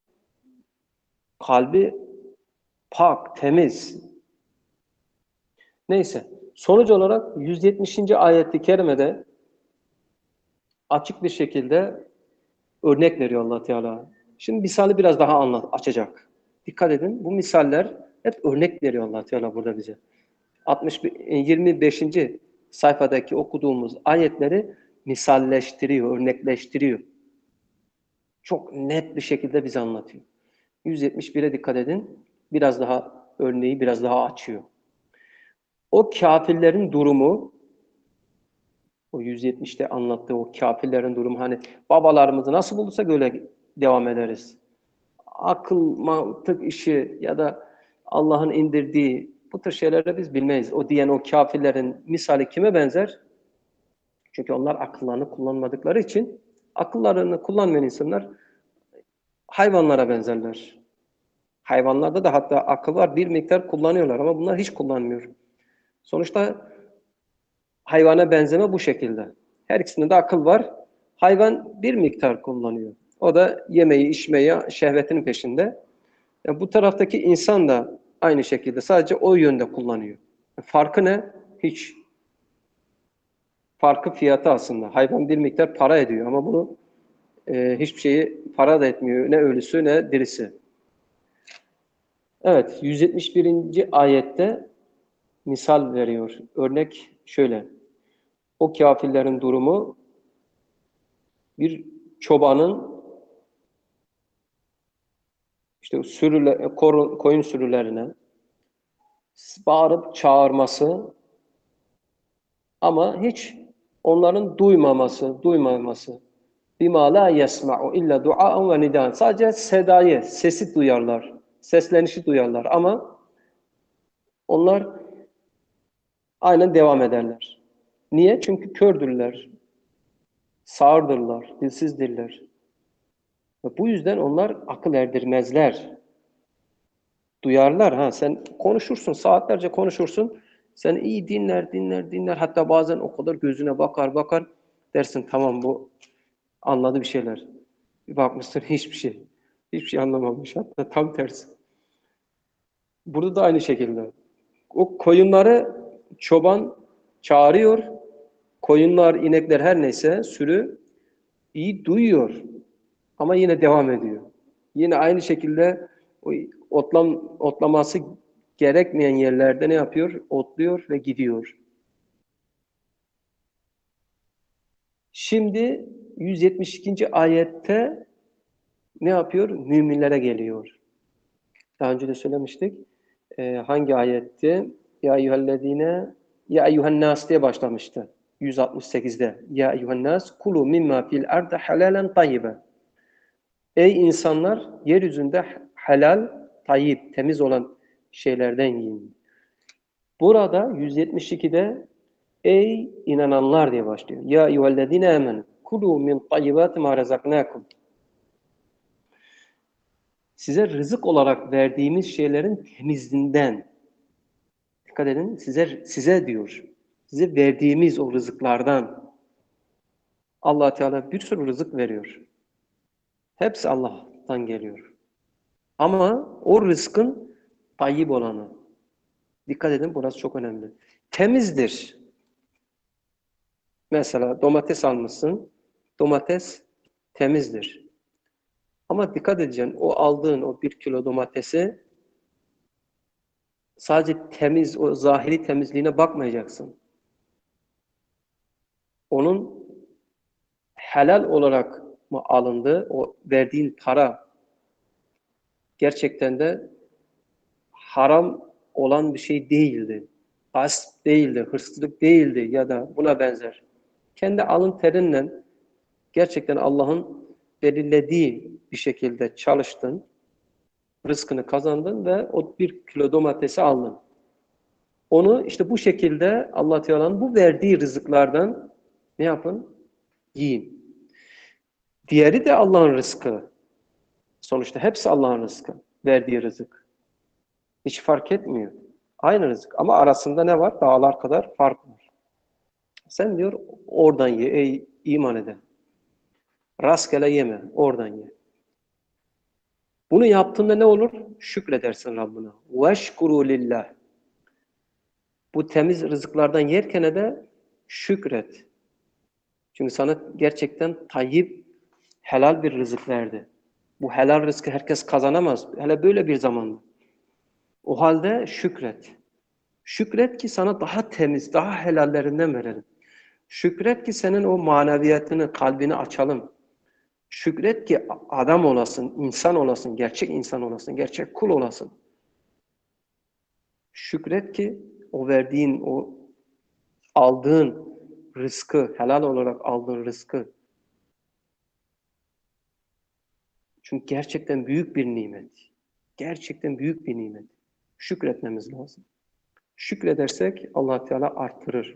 kalbi pak, temiz. Neyse, sonuç olarak yüz yetmişinci ayet-i kerimede açık bir şekilde örnek veriyor Allah Teala. Şimdi misali biraz daha anlat, açacak. Dikkat edin, bu misaller hep örnek veriyor Allah Teala burada bize. altmış yirmi beşinci sayfadaki okuduğumuz ayetleri misalleştiriyor, örnekleştiriyor. Çok net bir şekilde bize anlatıyor. yüz yetmiş bire dikkat edin. Biraz daha örneği biraz daha açıyor. O kafirlerin durumu, o yüz yetmişte anlattığı o kafirlerin durumu, hani babalarımızı nasıl bulduysak öyle devam ederiz. Akıl, mantık işi ya da Allah'ın indirdiği bu tür şeyleri biz bilmeyiz. O diyen o kafirlerin misali kime benzer? Çünkü onlar akıllarını kullanmadıkları için akıllarını kullanmayan insanlar hayvanlara benzerler. Hayvanlarda da hatta akıl var, bir miktar kullanıyorlar ama bunlar hiç kullanmıyor. Sonuçta hayvana benzeme bu şekilde. Her ikisinde de akıl var. Hayvan bir miktar kullanıyor. O da yemeği, içmeyi, şehvetinin peşinde. Yani bu taraftaki insan da aynı şekilde sadece o yönde kullanıyor. Farkı ne? Hiç. farkı fiyatı aslında. Hayvan bir miktar para ediyor ama bunu e, hiçbir şeyi para da etmiyor. Ne ölüsü ne dirisi. Evet, yüz yetmiş birinci ayette misal veriyor. Örnek şöyle. O kâfirlerin durumu bir çobanın işte sürüle, koyun sürülerine bağırıp çağırması ama hiç onların duymaması, duymaması. بِمَا لَا يَسْمَعُ اِلَّا دُعَاءً وَنِدَانًا. Sadece sedayı, sesi duyarlar, seslenişi duyarlar ama onlar aynen devam ederler. Niye? Çünkü kördürler, sağırdırlar, dilsizdirler. Ve bu yüzden onlar akıl erdirmezler. Duyarlar. Ha, sen konuşursun, saatlerce konuşursun. Sen iyi dinler, dinler, dinler. Hatta bazen o kadar gözüne bakar, bakar. Dersin tamam bu anladı bir şeyler. Bir bakmışsın hiçbir şey. Hiçbir şey anlamamış. Hatta tam tersi. Burada da aynı şekilde. O koyunları çoban çağırıyor. Koyunlar, inekler her neyse sürü iyi duyuyor. Ama yine devam ediyor. Yine aynı şekilde o otlam, otlaması gerekmeyen yerlerde ne yapıyor? Otluyor ve gidiyor. Şimdi yüz yetmiş ikinci ayette ne yapıyor? Müminlere geliyor. Daha önce de söylemiştik. Ee, hangi ayetti? Ya eyyühellezine Ya eyyühennas diye başlamıştı. yüz altmış sekizde. Ya eyyühennas kulu mimma fil ardı halalen tayyibe. Ey insanlar, yeryüzünde helal, tayyip, temiz olan şeylerden yiyin. Burada yüz yetmiş ikide ey inananlar diye başlıyor. Ya eyyühellezine amenu kulu min tayyibati ma razaknakum. Size rızık olarak verdiğimiz şeylerin temizliğinden, dikkat edin, size size diyor. Size verdiğimiz o rızıklardan Allah Teala bir sürü rızık veriyor. Hepsi Allah'tan geliyor. Ama o rızkın tayyip olanı. Dikkat edin, burası çok önemli. Temizdir. Mesela domates almışsın. Domates temizdir. Ama dikkat edeceksin, o aldığın o bir kilo domatesi sadece temiz, o zahiri temizliğine bakmayacaksın. Onun helal olarak mı alındı, o verdiğin para gerçekten de haram olan bir şey değildi. Gasp değildi, hırsızlık değildi ya da buna benzer. Kendi alın terinle gerçekten Allah'ın belirlediği bir şekilde çalıştın, rızkını kazandın ve o bir kilo domatesi aldın. Onu işte bu şekilde Allah Teala'nın bu verdiği rızıklardan ne yapın? Yiyin. Diğeri de Allah'ın rızkı. Sonuçta hepsi Allah'ın rızkı. Verdiği rızık. Hiç fark etmiyor. Aynı rızık. Ama arasında ne var? Dağlar kadar fark var. Sen diyor oradan ye ey iman eden. Rastgele yeme. Oradan ye. Bunu yaptığında ne olur? Şükredersin Rabbına. Veşkuru lillah. Bu temiz rızıklardan yerken de şükret. Çünkü sana gerçekten tayyip, helal bir rızık verdi. Bu helal rızkı herkes kazanamaz. Hele böyle bir zamanda. O halde şükret. Şükret ki sana daha temiz, daha helallerinden verelim. Şükret ki senin o maneviyatını, kalbini açalım. Şükret ki adam olasın, insan olasın, gerçek insan olasın, gerçek kul olasın. Şükret ki o verdiğin, o aldığın rızkı, helal olarak aldığın rızkı. Çünkü gerçekten büyük bir nimet. Gerçekten büyük bir nimet. Şükretmemiz lazım. Şükredersek Allah Teala artırır.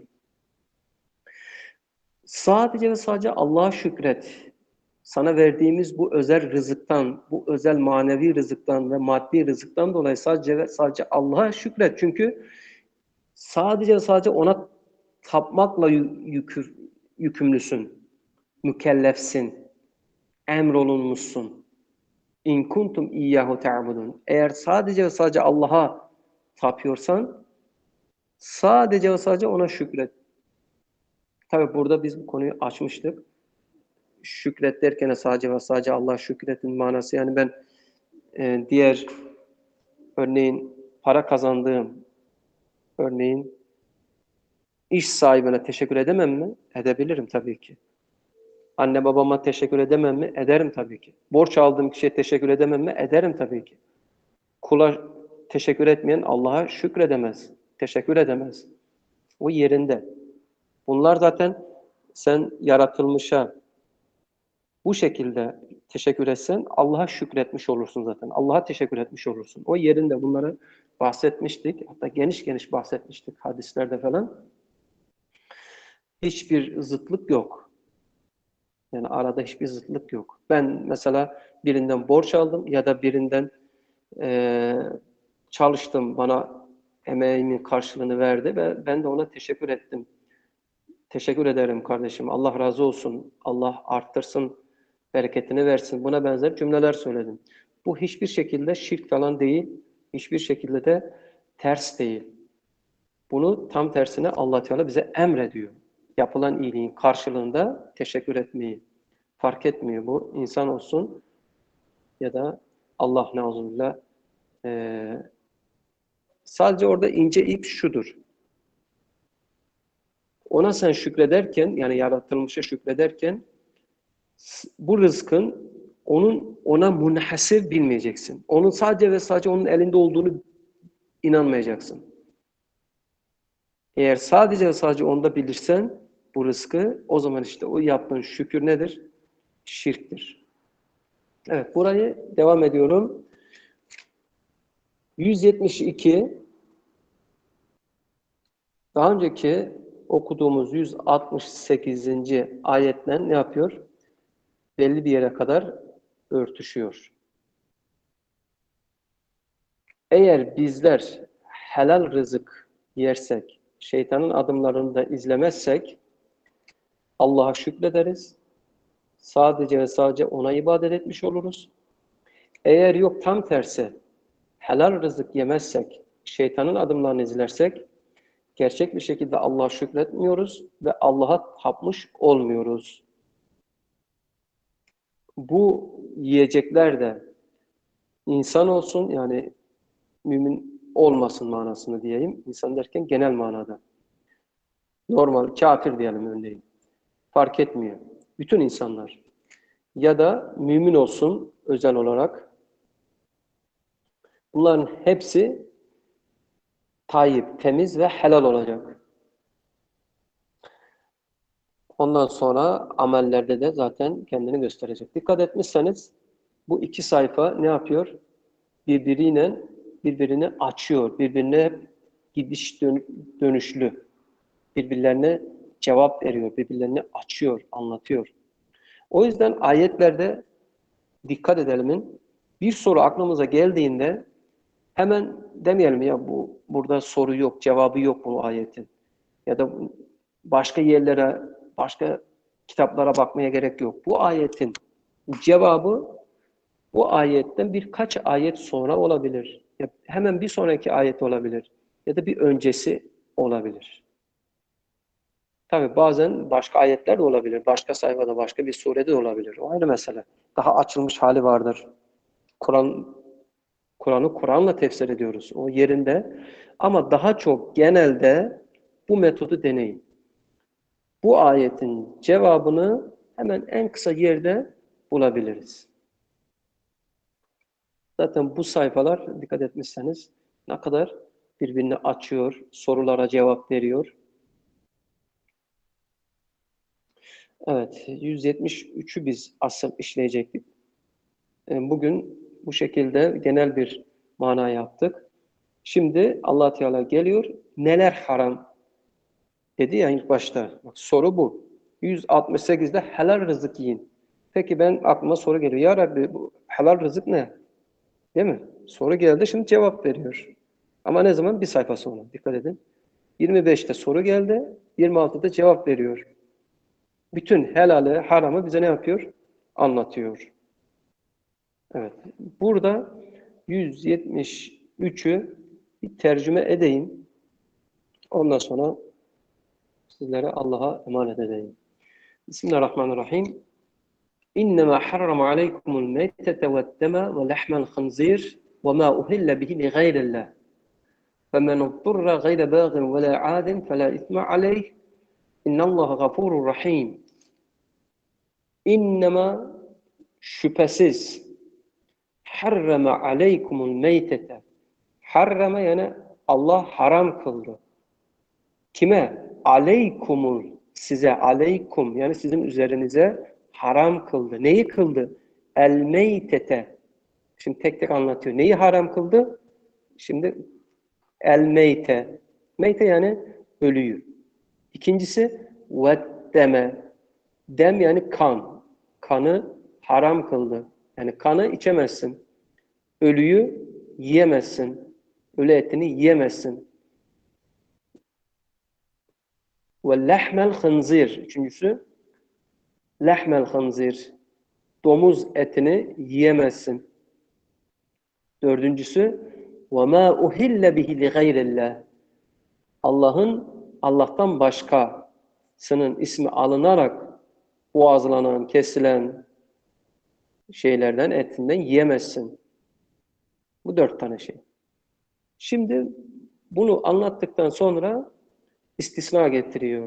Sadece ve sadece Allah'a şükret. Sana verdiğimiz bu özel rızıktan, bu özel manevi rızıktan ve maddi rızıktan dolayı sadece ve sadece Allah'a şükret. Çünkü sadece ve sadece ona tapmakla yükü, yükümlüsün, mükellefsin, emrolunmuşsun. İn kuntum iyyahu ta'budun. Eğer sadece ve sadece Allah'a tapıyorsan, sadece ve sadece ona şükret. Tabii burada biz bu konuyu açmıştık. Şükret derken sadece ve sadece Allah şükretin manası. Yani ben e, diğer örneğin para kazandığım, örneğin iş sahibine teşekkür edemem mi? Edebilirim tabii ki. Anne babama teşekkür edemem mi? Ederim tabii ki. Borç aldığım kişiye teşekkür edemem mi? Ederim tabii ki. Kula teşekkür etmeyen Allah'a şükredemez, teşekkür edemez. O yerinde. Bunlar zaten sen yaratılmışa bu şekilde teşekkür etsen Allah'a şükretmiş olursun zaten. Allah'a teşekkür etmiş olursun. O yerinde bunları bahsetmiştik. Hatta geniş geniş bahsetmiştik hadislerde falan. Hiçbir zıtlık yok. Yani arada hiçbir zıtlık yok. Ben mesela birinden borç aldım ya da birinden e, çalıştım, bana emeğimin karşılığını verdi ve ben de ona teşekkür ettim. Teşekkür ederim kardeşim. Allah razı olsun. Allah arttırsın, bereketini versin. Buna benzer cümleler söyledim. Bu hiçbir şekilde şirk falan değil. Hiçbir şekilde de ters değil. Bunu tam tersine Allah Teala bize emrediyor. Yapılan iyiliğin karşılığında teşekkür etmeyi. Fark etmiyor bu. İnsan olsun ya da Allah neuzubbillah. Ee, sadece orada ince ip şudur. Ona sen şükrederken, yani yaratılmışa şükrederken bu rızkın onun ona munhasır bilmeyeceksin. Onun sadece ve sadece onun elinde olduğunu inanmayacaksın. Eğer sadece ve sadece onda bilirsen bu rızkı, o zaman işte o yaptığın şükür nedir? Şirktir. Evet, burayı devam ediyorum. yüz yetmiş iki daha önceki okuduğumuz yüz altmış sekizinci ayetten ne yapıyor? Belli bir yere kadar örtüşüyor. Eğer bizler helal rızık yersek, şeytanın adımlarını da izlemezsek Allah'a şükrederiz. Sadece ve sadece ona ibadet etmiş oluruz. Eğer yok tam tersi helal rızık yemezsek, şeytanın adımlarını izlersek gerçek bir şekilde Allah'a şükretmiyoruz ve Allah'a tapmış olmuyoruz. Bu yiyecekler de insan olsun, yani mümin olmasın manasını diyeyim. İnsan derken genel manada. Normal, kafir diyelim örneğin. Fark etmiyor. Bütün insanlar. Ya da mümin olsun özel olarak. Bunların hepsi tayyip, temiz ve helal olacak. Ondan sonra amellerde de zaten kendini gösterecek. Dikkat etmişseniz bu iki sayfa ne yapıyor? Birbiriyle birbirini açıyor. Birbirine gidiş dön dönüşlü. Birbirlerine cevap veriyor. Birbirlerini açıyor, anlatıyor. O yüzden ayetlerde dikkat edelim. Bir soru aklımıza geldiğinde hemen demeyelim ya bu burada soru yok, cevabı yok bu ayetin. Ya da başka yerlere, başka kitaplara bakmaya gerek yok. Bu ayetin cevabı bu ayetten birkaç ayet sonra olabilir. Ya hemen bir sonraki ayet olabilir. Ya da bir öncesi olabilir. Tabii bazen başka ayetler de olabilir. Başka sayfada, başka bir surede de olabilir. O ayrı mesele. Daha açılmış hali vardır. Kur'an Kur'an'ı Kur'an'la tefsir ediyoruz. O yerinde. Ama daha çok genelde bu metodu deneyin. Bu ayetin cevabını hemen en kısa yerde bulabiliriz. Zaten bu sayfalar dikkat etmişseniz ne kadar birbirini açıyor, sorulara cevap veriyor. Evet, yüz yetmiş üçü biz asıl işleyecektik. Bugün bu şekilde genel bir mana yaptık. Şimdi Allah Teala geliyor, neler haram dedi ya ilk başta. Bak, soru bu. yüz altmış sekizde helal rızık yiyin. Peki ben aklıma soru geliyor. Ya Rabbi bu helal rızık ne? Değil mi? Soru geldi, şimdi cevap veriyor. Ama ne zaman? Bir sayfa sonra. Dikkat edin. yirmi beşte soru geldi, yirmi altıda cevap veriyor. Bütün helali, haramı bize ne yapıyor? Anlatıyor. Evet. Burada yüz yetmiş üçü bir tercüme edeyim. Ondan sonra Sizlere Allah'a emanet edeyim. Bismillahirrahmanirrahim. İnnemâ harrama aleykumul meytete ve'd-deme ve lahmel khinzîr ve mâ uhille bihi li gayrillah. Femen udturra gayre bâgin ve lâ âdin felâ isme aleyh. İnnallâhe gafûrur rahîm. İnnemâ şüphesiz harrama aleykumul meytete. Harrama yani Allah haram kıldı. Kime? Aleykumul, size, aleykum yani sizin üzerinize haram kıldı. Neyi kıldı? El meytete. Şimdi tek tek anlatıyor. Neyi haram kıldı? Şimdi el meyte. Meyte yani ölüyü. İkincisi ve'd-deme. Dem yani kan. Kanı haram kıldı. Yani kanı içemezsin. Ölüyü yiyemezsin. Ölü etini yiyemezsin. Ve lahmel khinzir. Üçüncüsü lahmel khinzir. Domuz etini yiyemezsin. Dördüncüsü ve ma uhille bihi li gayrillah. Allah'ın Allah'tan başkasının ismi alınarak boğazlanan, kesilen şeylerden, etinden yiyemezsin. Bu dört tane şey. Şimdi bunu anlattıktan sonra istisna getiriyor.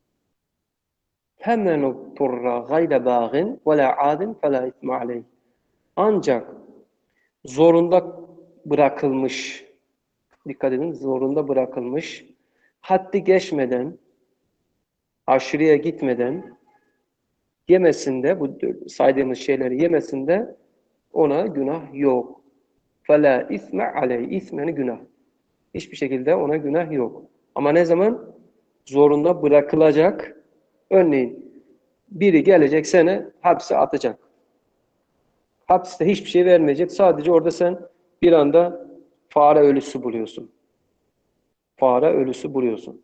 Hemen utturra gayre bağin ve la adin fe la isme aleyh. Ancak zorunda bırakılmış, dikkat edin, zorunda bırakılmış, haddi geçmeden, aşırıya gitmeden yemesinde, bu saydığımız şeyleri yemesinde ona günah yok. فَلَا isme aleyh. İsm yani günah. Hiçbir şekilde ona günah yok. Ama ne zaman? Zorunda bırakılacak. Örneğin biri gelecek seni hapse atacak. Hapiste hiçbir şey vermeyecek. Sadece orada sen bir anda fare ölüsü buluyorsun. Fare ölüsü buluyorsun.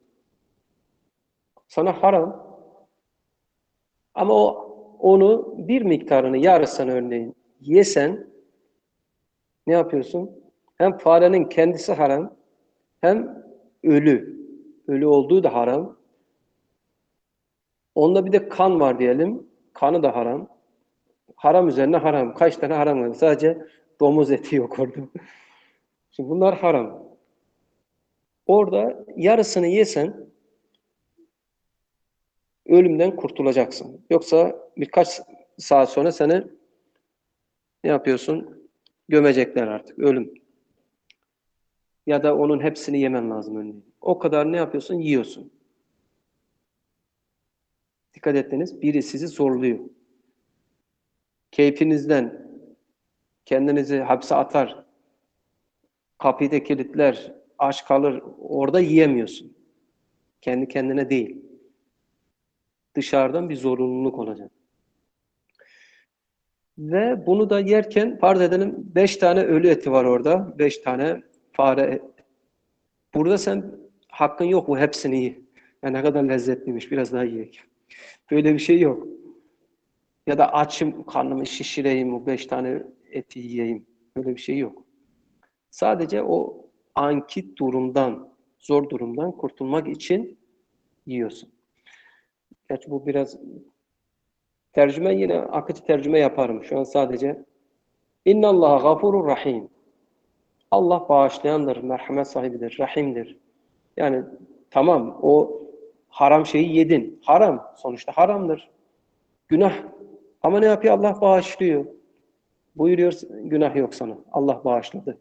Sana haram. Ama o onu bir miktarını, yarısını örneğin yesen ne yapıyorsun? Hem farenin kendisi haram, hem ölü. Ölü olduğu da haram. Onda bir de kan var diyelim. Kanı da haram. Haram üzerine haram. Kaç tane haram var? Sadece domuz eti yok orada. Şimdi bunlar haram. Orada yarısını yesen ölümden kurtulacaksın. Yoksa birkaç saat sonra seni ne yapıyorsun? Gömecekler artık. Ölüm. Ya da onun hepsini yemen lazım örneğin. O kadar ne yapıyorsun? Yiyorsun. Dikkat ettiniz. Biri sizi zorluyor. Keyfinizden kendinizi hapse atar. Kapıyı da kilitler. Aç kalır. Orada yiyemiyorsun. Kendi kendine değil. Dışarıdan bir zorunluluk olacak. Ve bunu da yerken farz edelim beş tane ölü eti var orada. Beş tane fare eti. Burada sen hakkın yok bu hepsini ye. Ya ne kadar lezzetliymiş biraz daha yiyek. Böyle bir şey yok. Ya da açım karnımı şişireyim bu beş tane eti yiyeyim. Böyle bir şey yok. Sadece o anki durumdan, zor durumdan kurtulmak için yiyorsun. Gerçi bu biraz tercüme yine akıcı tercüme yaparım. Şu an sadece İnnallaha gafurur rahim. Allah bağışlayandır, merhamet sahibidir, rahimdir. Yani tamam o haram şeyi yedin. Haram. Sonuçta haramdır. Günah. Ama ne yapıyor? Allah bağışlıyor. Buyuruyor günah yok sana. Allah bağışladı.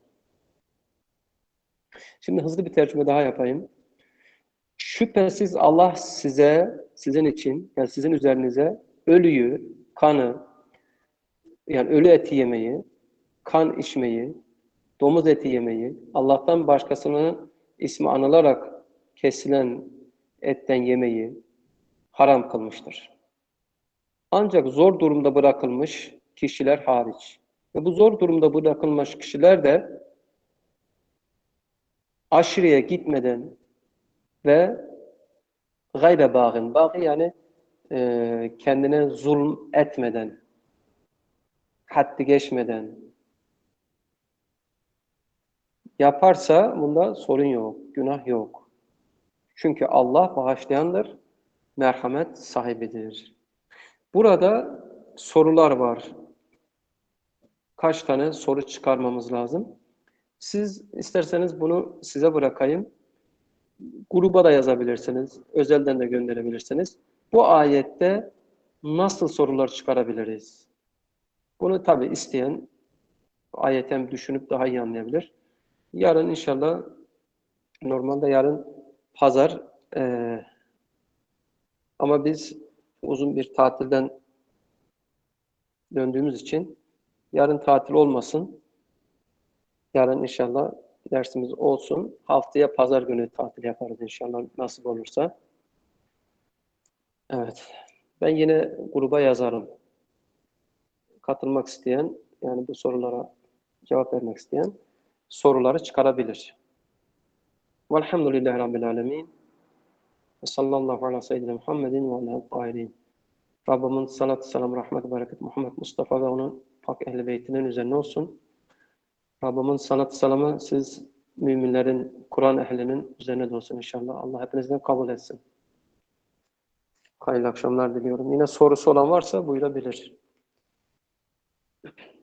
Şimdi hızlı bir tercüme daha yapayım. Şüphesiz Allah size, sizin için, yani sizin üzerinize ölüyü, kanı, yani ölü eti yemeyi, kan içmeyi, domuz eti yemeyi, Allah'tan başkasının ismi anılarak kesilen etten yemeyi haram kılmıştır. Ancak zor durumda bırakılmış kişiler hariç. Ve bu zor durumda bırakılmış kişiler de aşırıya gitmeden ve gayre bağın, bağı yani e, kendine zulm etmeden, haddi geçmeden yaparsa bunda sorun yok, günah yok. Çünkü Allah bağışlayandır, merhamet sahibidir. Burada sorular var. Kaç tane soru çıkarmamız lazım? Siz isterseniz bunu size bırakayım. Gruba da yazabilirsiniz. Özelden de gönderebilirsiniz. Bu ayette nasıl sorular çıkarabiliriz? Bunu tabii isteyen ayeten düşünüp daha iyi anlayabilir. Yarın inşallah, normalde yarın pazar, ee, ama biz uzun bir tatilden döndüğümüz için yarın tatil olmasın. Yarın inşallah dersimiz olsun. Haftaya pazar günü tatil yaparız inşallah, nasip olursa. Evet. Ben yine gruba yazarım. Katılmak isteyen, yani bu sorulara cevap vermek isteyen soruları çıkarabilir. Velhamdülillahi Rabbil alemin. Ve sallallahu ala seyyidina Muhammedin ve ala tahirin. Rabbimin salatü selam, rahmet, bereket Muhammed Mustafa ve onun pak ehl-i beytinin üzerine olsun. Rabbimin salatü selamı siz müminlerin, Kur'an ehlinin üzerine de olsun inşallah. Allah hepinizden kabul etsin. Hayırlı akşamlar diliyorum. Yine sorusu olan varsa buyurabilir.